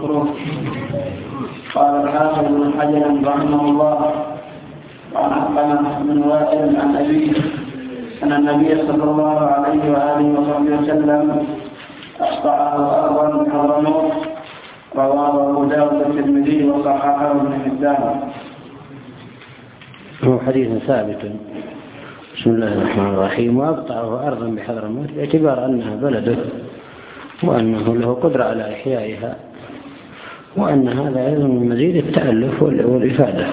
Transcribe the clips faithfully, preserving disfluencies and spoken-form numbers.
مكروه. قال الحافظ بن حجر رحمه الله: وعن علقمة بن وائل عن أبيه أن النبي صلى الله عليه وآله وصحبه وسلم أقطعه أرضا حضرموت. رواه أبو داود الترمذي وصححه ابن حبان. هو حديث ثابت. بسم الله الرحمن الرحيم. وأقطعه أرضا بحضرموت باعتبار أنها بلده وأنه له قدرة على إحيائها، وأن هذا أيضا من مزيد التألف والإفادة.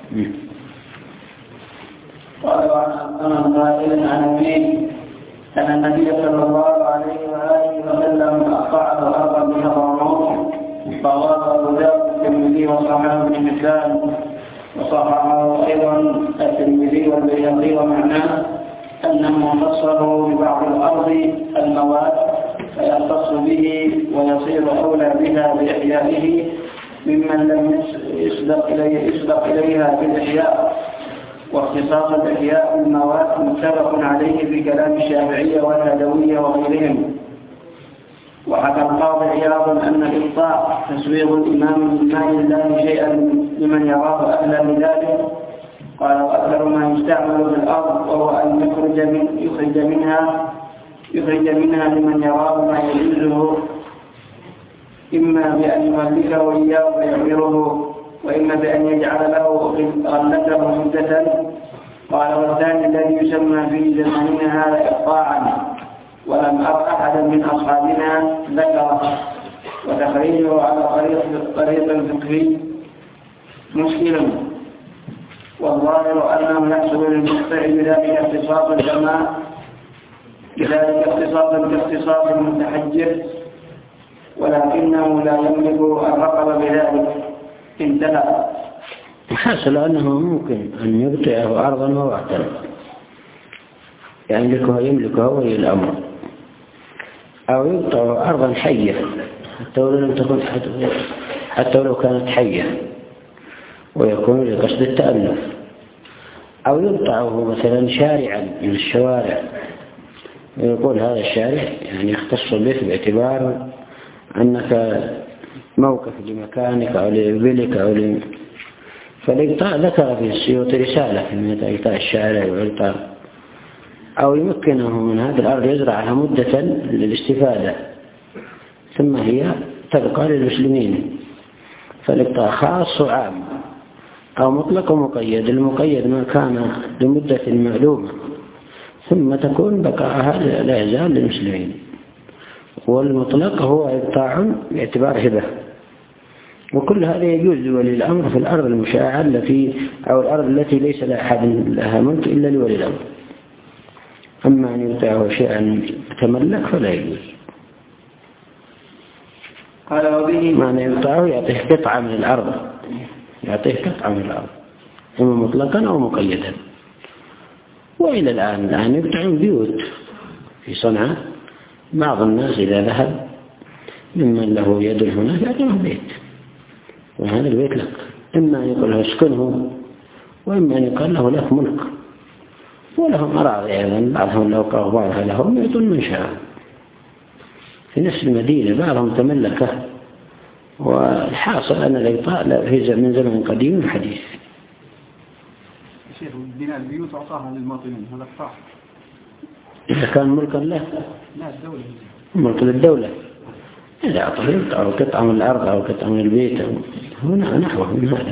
قال عن وائل عن أبيه أن النبي صلى الله عليه وآله وسلم أقطعه أرضا بحضرموت. رواه أبو داود الترمذي وصححه ابن حبان وصححه أيضا الترمذي والبيهقي، ومعناه أنه خصه ببعض الأرض المواد فيختص به ويصير أولى بها بإحيائه ممن لم يسبق إليه يسبق إليها بالإحياء. واختصاص الإحياء بالمواد متفق عليه في كلام الشافعية والهدوية وغيرهم. وحكى القاضي عياض أن الإقطاع تسويغ الإمام بمال الله شيئا لمن يراه أهلا لذلك. قال: وأكثر ما يستعمل في الأرض وهو أن يخرج, من يخرج منها يخرج منها لمن يراه ما يجوزه، إما بأن يملكه إياه فيعمره، وإما بأن يجعل له غلته مدة. قال: والثاني الذي يسمى في زماننا هذا إقطاعا، ولم أر أحدا من أصحابنا ذكره، وتخريجه على طريق الفقهي مشكل. والظاهر أنه يحصل للمقطع بذلك اختصاص الجماع بذلك اختصاصا كاختصاص المتحجر، ولكنه لا يملك الرقبة بذلك. انتهى. حصل أنه ممكن أن يبطئه أرضا ووعدا يملكها يملكها ولي الأمر، أو يبطئه أرضا حية حتى ولو لم تكن حتى ولو كانت حية ويكون لقصد التألف، أو يبطئه مثلا شارعا من الشوارع ويقول هذا الشارع يعني يختص به باعتبار أنك موقف لمكانك أو لإبلك أو ل... فالإقطاع ذكر في السيوط رسالة في إقطاع الشارع وإقطاع، أو يمكنه من هذه الأرض يزرعها مدة للاستفادة ثم هي تبقى للمسلمين. فالإقطاع خاص وعام أو مطلق ومقيد. المقيد ما كان لمدة معلومة ثم تكون بقاءها لا يزال للمسلمين، والمطلق هو إقطاع باعتبار هبة. وكل هذا يجوز لولي الأمر في الأرض المشاعة التي أو الأرض التي ليس لأحد لها ملك إلا لولي الأمر. أما أن يبطئه شيئا تملك فلا يجوز. قال: وبه معنى يبطئه يعطيه قطعة من الأرض يعطيه قطعة من الأرض إما مطلقا أو مقيدا. وإلى الآن الآن يبطئون بيوت في صنعاء. بعض الناس إذا ذهب ممن له يد هناك يعطيه بيت، وهذا البيت لك، إما أن يقول له اسكنه، وإما أن يقول له لك ملك. ولهم أراضي أيضا، بعضهم لو قالوا بعضها لهم يعطون من شاء في نفس المدينة، بعضهم تملكه. والحاصل أن الإقطاع في من زمن قديم وحديث. شيخ بناء البيوت أعطاها للمواطنين، هذا صح؟ إذا كان ملكا له لا الدولة ملك للدولة، إذا أعطاه أو قطعة من الأرض أو قطعة من البيت هنا نحوه من هذا.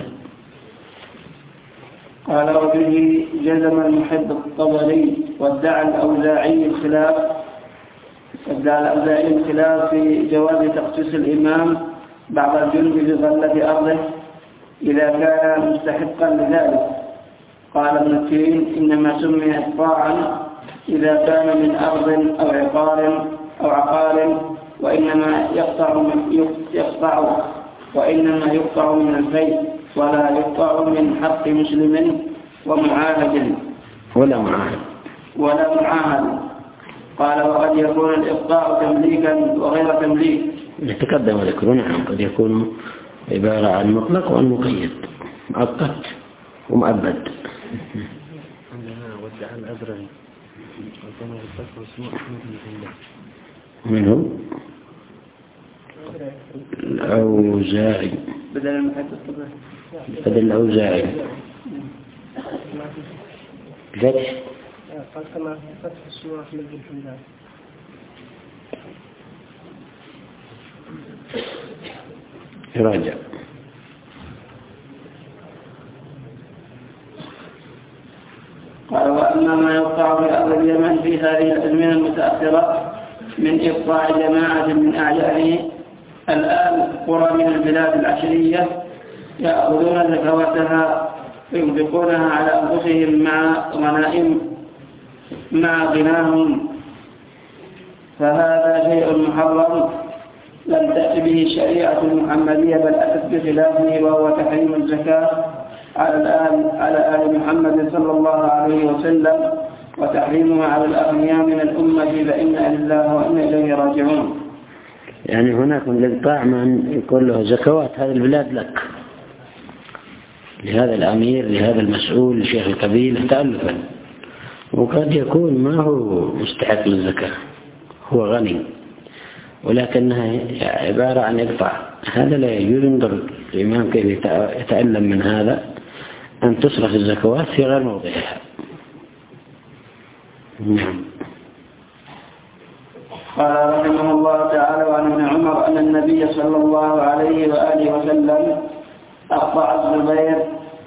قال: وبه جزم المحب الطبري وادعى الأوزاعي الخلاف ادعى الأوزاعي الخلاف في جواز تخصيص الإمام بعض الجند بغلة أرضه إذا كان مستحقا لذلك. قال ابن التين: إنما سمي إقطاعا إذا كان من أرض أو عقار أو عقار وإنما يقطع يقطع وإنما يقطع من البيت ولا يقطع من حق مسلم ومعاهد ولا معاهد ولا معاهد. قال: وقد يكون الإقطاع تمليكا وغير تمليك. يتقدم ذكره. نعم، قد يكون عبارة عن مطلق وعن مقيد، مؤقت ومؤبد. عندنا ودع الأزرعي وكان يفتح اسمه أحمد بن الله. من هو؟ الأوزاعي بدل المحدث بدل الأوزاعي فتح قال كما في فتح السورة في الحمدان. راجع. قال وأما ما يوقع في أرض اليمن في هذه الأزمنة المتأخرة من إقطاع جماعة من أعيان الآن قرى من البلاد العشرية يأخذون زكواتها وينفقونها على أنفسهم مع غنائم مع غناهم، فهذا شيء محرم لم تأتي به الشريعة المحمدية بل أتت بخلافه، وهو تحريم الزكاة على الآل على آل محمد صلى الله عليه وسلم وتحريمها على الأغنياء من الأمة، فإنا لله وإنا إليه راجعون. يعني هناك من الإقطاع من يقول له زكوات هذه البلاد لك، لهذا الأمير لهذا المسؤول لشيخ القبيلة تألفا، وقد يكون ما هو مستحق للزكاة، هو غني ولكنها عبارة عن إقطاع. هذا لا يجوز. ينظر الإمام كيف يتألم من هذا أن تصرف الزكوات في غير موضعها. نعم. قال رحمه الله تعالى وعن ابن عمر أن النبي صلى الله عليه وآله وسلم أقطع الزبير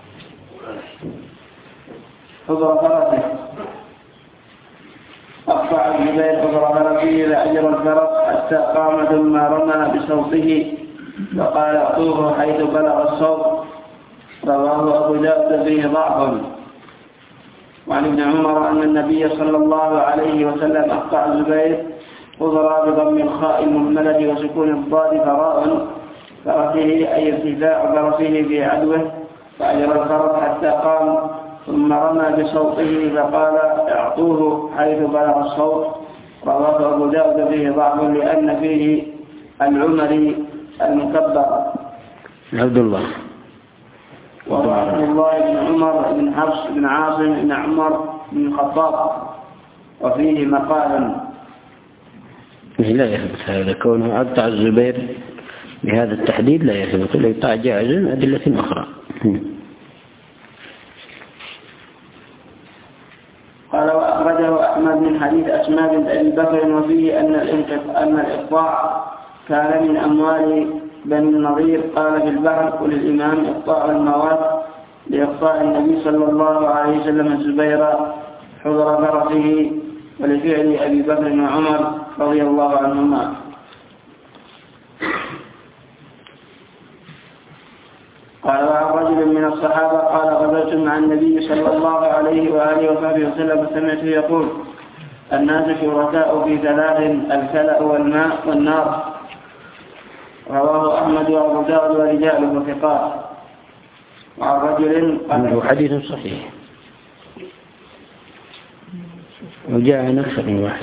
حضر فرسه أقطع الزبير حضر فرسه لأجر الفرس حتى قام ثم رمى بصوته وقال أعطوه حيث بلغ الصوت. رواه أبو داود فيه ضعف. وعن ابن عمر أن النبي صلى الله عليه وسلم أقطع الزبير حضر بضم الخاء المهملة وسكون الضاد فراء فرسه أي ارتفاع فرسه في عدوه، فأجر الفرس حتى قام ثم رمى بصوته فقال اعطوه حيث بلغ الصوت. رواه أبو داود فيه ضعف لأن فيه العمري المكبر عبد الله وعبد الله بن عمر بن حفص بن عاصم بن عمر بن الخطاب، وفيه مقال. لا يثبت هذا كونه أقطع الزبير بهذا التحديد، لا يثبت. الإقطاع جائز من أدلة أخرى. قال وأخرجه أحمد من حديث أسماء بنت أبي بكر وفيه أن أن الإقطاع كان من أموال بني النضير. قال في البحر وللإمام إقطاع المواد لإقطاع النبي صلى الله عليه وسلم الزبير حضر فرسه ولفعل أبي بكر وعمر رضي الله عنهما. قال وعن رجل من الصحابة قال غزوت مع النبي صلى الله عليه وآله وصحبه وسلم فسمعته يقول الناس شركاء في ثلاث الكلأ والماء والنار. رواه أحمد وأبو داود ورجاله ثقات. وعن رجل قال حديث صحيح وجاء عن أكثر من واحد.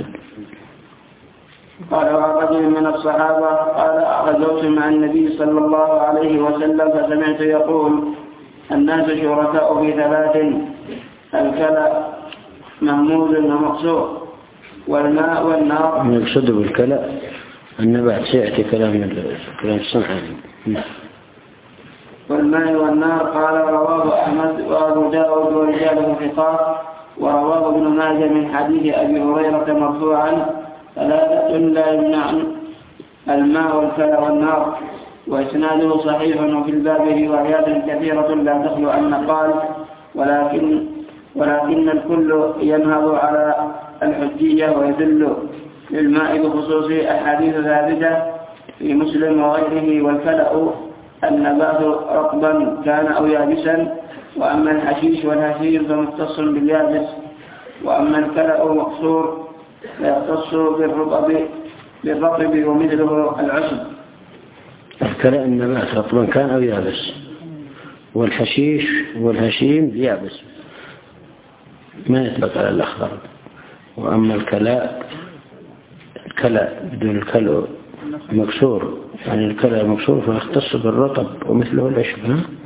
قال وعن رجل من الصحابة قال غزوت مع النبي صلى الله عليه وسلم فسمعت يقول الناس شركاء في ثلاث الكلى مهموز ومقصور والماء والنار. يقصد بالكلى النبات سيأتي كلام كلام الصنعاني. والماء والنار. قال رواه أحمد وأبو داود ورجاله ثقات. ورواه ابن ماجه من حديث أبي هريرة مرفوعا ثلاثة لا يمنعن الماء والكلى والنار، وإسناده صحيح. وفي الباب روايات كثيرة لا تخلو أن قال ولكن ولكن الكل ينهض على الحجية ويدل للماء بخصوص أحاديث ثابتة في مسلم وغيره. والكلأ النبات رطبا كان أو يابسا، وأما الحشيش والهشيم فمختص باليابس، وأما الكلأ مقصور فيختص بالرطب بالرطب ومثله العشب. الكلأ النبات رطبا كان أو يابس، والحشيش والهشيم يابس ما يطلق على الأخضر. وأما الكلاء الكلاء بدون الكلأ مكسور، يعني الكلاء مكسور فيختص بالرطب ومثله العشب.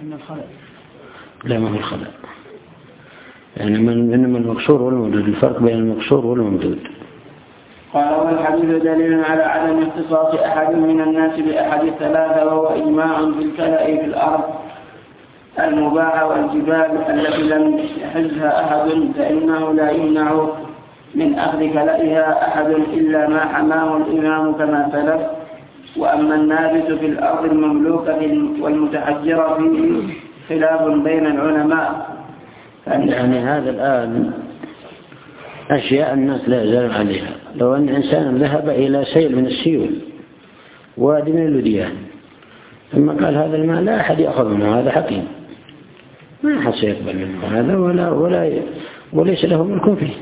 لا ما هو الخلاء، يعني من إنما المكسور والممدود، الفرق بين المكسور والممدود. قال والحديث دليل على عدم اختصاص أحد من الناس بأحد الثلاثة، وهو إجماع في الكلأ في الأرض المباحة والجبال التي لم يحزها أحد، فإنه لا يمنع من أخذ كلئها أحد إلا ما حماه الإمام كما سلف. وأما النابت في الأرض المملوكة والمتحجرة فيه خلاف بين العلماء. يعني هذا الآن أشياء الناس لا يزالون عليها. لو أن إنسان ذهب إلى سيل من السيول وادي من الوديان ثم قال هذا الماء لا أحد يأخذ منه، هذا حقيم، ما أحد سيقبل منه هذا ولا ولا وليس له ملك فيه.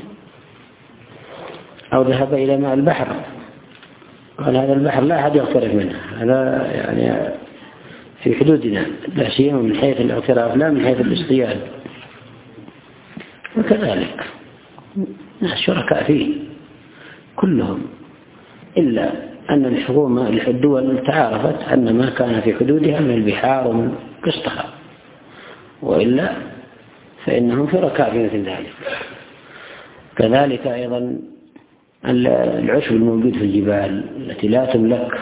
أو ذهب إلى ماء البحر قال هذا البحر لا أحد يغترف منه، هذا يعني في حدودنا، لا سيما من حيث الاغتراف لا من حيث الاصطياد. وكذلك ناس شركاء فيه كلهم، إلا أن الحكومة الدول تعارفت أن ما كان في حدودها من البحار ومن قسطها، وإلا فإنهم شركاء في مثل ذلك. كذلك أيضا العشب الموجود في الجبال التي لا تملك،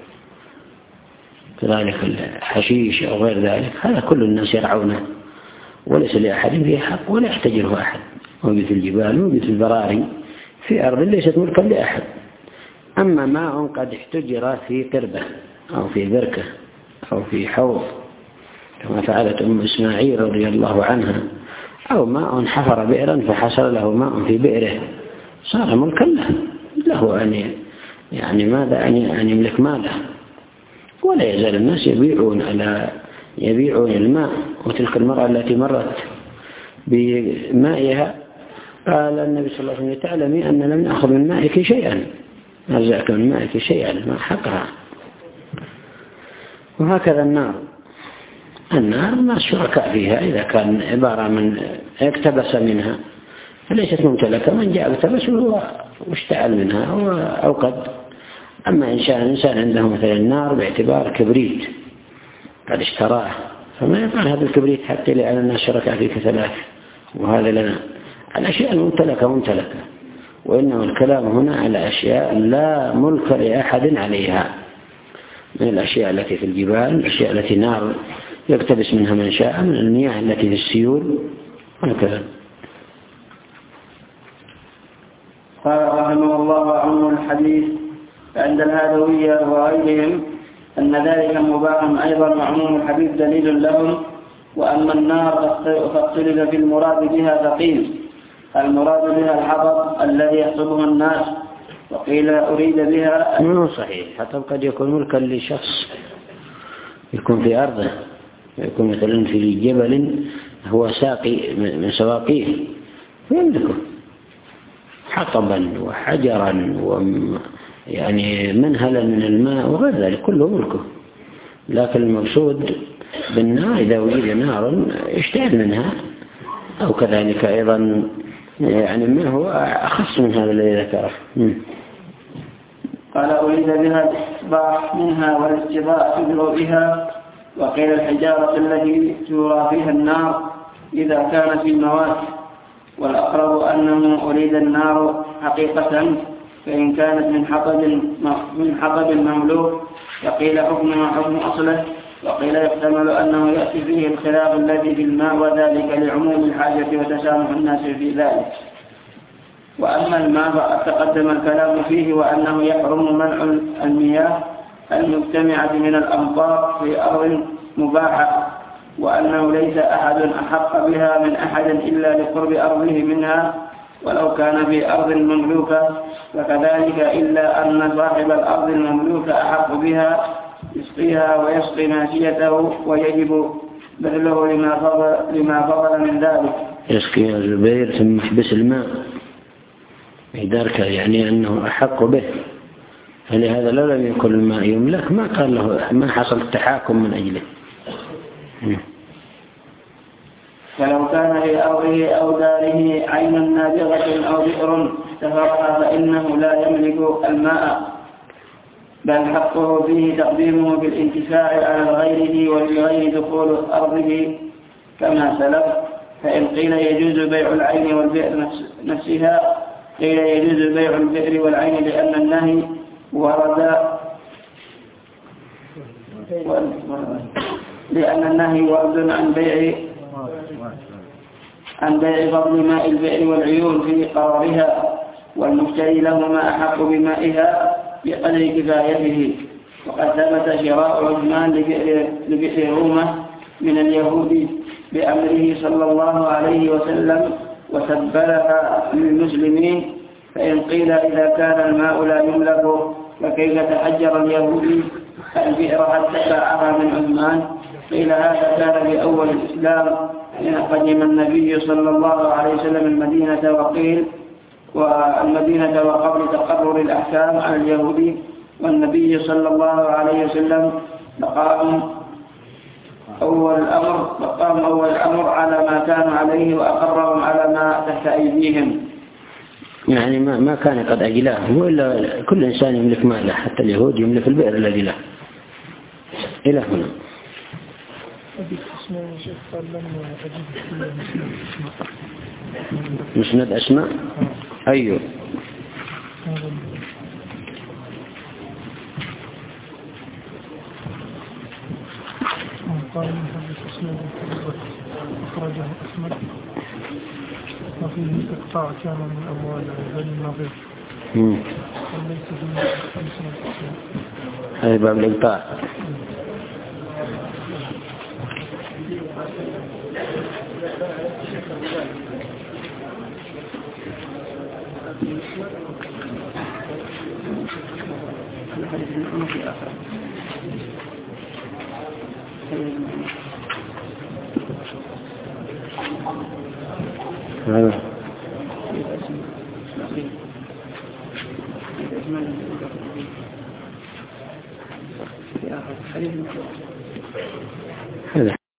كذلك الحشيش أو غير ذلك، هذا كل الناس يرعونه وليس لأحد فيه حق ولا يحتجره أحد. موجود في الجبال، موجود في البراري، في أرض ليست ملكا لأحد. أما ماء قد احتجر في قربة أو في بركة أو في حوض كما فعلت أم إسماعيل رضي الله عنها، أو ماء حفر بئرا فحصل له ماء في بئره، صار ملكا له، له أن يعني ماذا أن يملك ماله. ولا يزال الناس يبيعون على يبيعون الماء. وتلك المرأة التي مرت بمائها قال النبي صلى الله عليه وسلم تعلمي أن لم نأخذ من مائك شيئا، نرجعك من مائك شيئا، ما حقها. وهكذا النار، النار الناس شركاء فيها، إذا كان عبارة من اقتبس منها فليست ممتلكة، من جاء اقتبس واشتعل منها وأوقد. أما إن شاء الإنسان عنده مثلا النار باعتبار كبريت قد اشتراه، فما يفعل هذا الكبريت حتى لأن الناس شركاء فيه كثلاث، وهذا لنا الأشياء الممتلكة ممتلكة، وإنما الكلام هنا على أشياء لا ملك لأحد عليها، من الأشياء التي في الجبال، الأشياء التي نار يقتبس منها من شاء، من المياه التي في السيول وهكذا. قال رحمه الله عن الحديث عند الهادوية وغيرهم أن ذلك مباح أيضا، وعموم الحديث دليل لهم. وأما النار فاختلف في المراد بها ثقيل، المراد بها الحطب الذي يحطبه الناس، وقيل أريد بها مو صحيح. حطب قد يكون ملكا لشخص يكون في أرضه، يكون مثلا في جبل هو ساقي من سواقيه ويملكه حطبا وحجرا ويعني منهلا من الماء وغير ذلك كله ملكه. لكن المقصود بالنار إذا وجد نار يشتعل منها، أو كذلك أيضا يعني ما هو أخص من هذا الذي ذكره. قال أريد بها الإصباح منها والاستضاء في ضوئها، وقيل الحجارة التي ترى فيها النار إذا كانت في المواد، والأقرب أنه أريد النار حقيقة، فإن كانت من حطب من حطب مملوك فقيل حكمها حكم أصله، وقيل يحتمل أنه يأتي فيه الخلاف الذي في الماء، وذلك لعموم الحاجة وتسامح الناس في ذلك. وأما الماء فقد تقدم الكلام فيه، وأنه يحرم منع المياه المجتمعة من الأمطار في أرض مباحة، وأنه ليس أحد أحق بها من أحد إلا لقرب أرضه منها، ولو كان في أرض مملوكة فكذلك، إلا أن صاحب الأرض المملوكة أحق بها يسقيها ويسقي ماشيته، ويجب بذله لما فضل, لما فضل من ذلك. يسقي الزبير ثم يحبس الماء إدارك، يعني أنه أحق به، فلهذا لو لم يكن الماء يملك ما قال له، ما حصل التحاكم من أجله. فلو كان في أرضه أو داره عين نابغة أو بئر استفرها فإنه لا يملك الماء، بل حقه فيه تقديمه بالانتفاع على غيره ولغير دخول أرضه كما سلف. فإن قيل يجوز بيع العين والبئر نفسها قيل يجوز بيع البئر والعين لأن النهي ورد لأن النهي ورد عن بيع عن بيع فضل ماء البئر والعيون في قرارها، والمشتري لهما أحق بمائها بقدر كفايته. وقد ثبت شراء عثمان لبئر رومة من اليهود بأمره صلى الله عليه وسلم وسبلها للمسلمين. فإن قيل إذا كان الماء لا يملك فكيف تحجر اليهودي البئر حتى باعها من عثمان؟ قيل هذا كان بأول الإسلام حين قدم النبي صلى الله عليه وسلم المدينة، وقيل والمدينة وقبل تقرر الأحكام على اليهود والنبي صلى الله عليه وسلم مقام أول الأمر مقام أول الأمر على ما كانوا عليه وأقرهم على ما تحت أيديهم. يعني ما ما كان قد أجلاه، وإلا كل إنسان يملك ماله، حتى اليهود يملك البئر الذي له. إلى هنا مسند أسماء. أيوه قال محدث اسمه أخرجه أحمد وفيه إقطاع كان من أموال بني النضير وليس به خمسين أسماء. هذا باب الإقطاع. هذا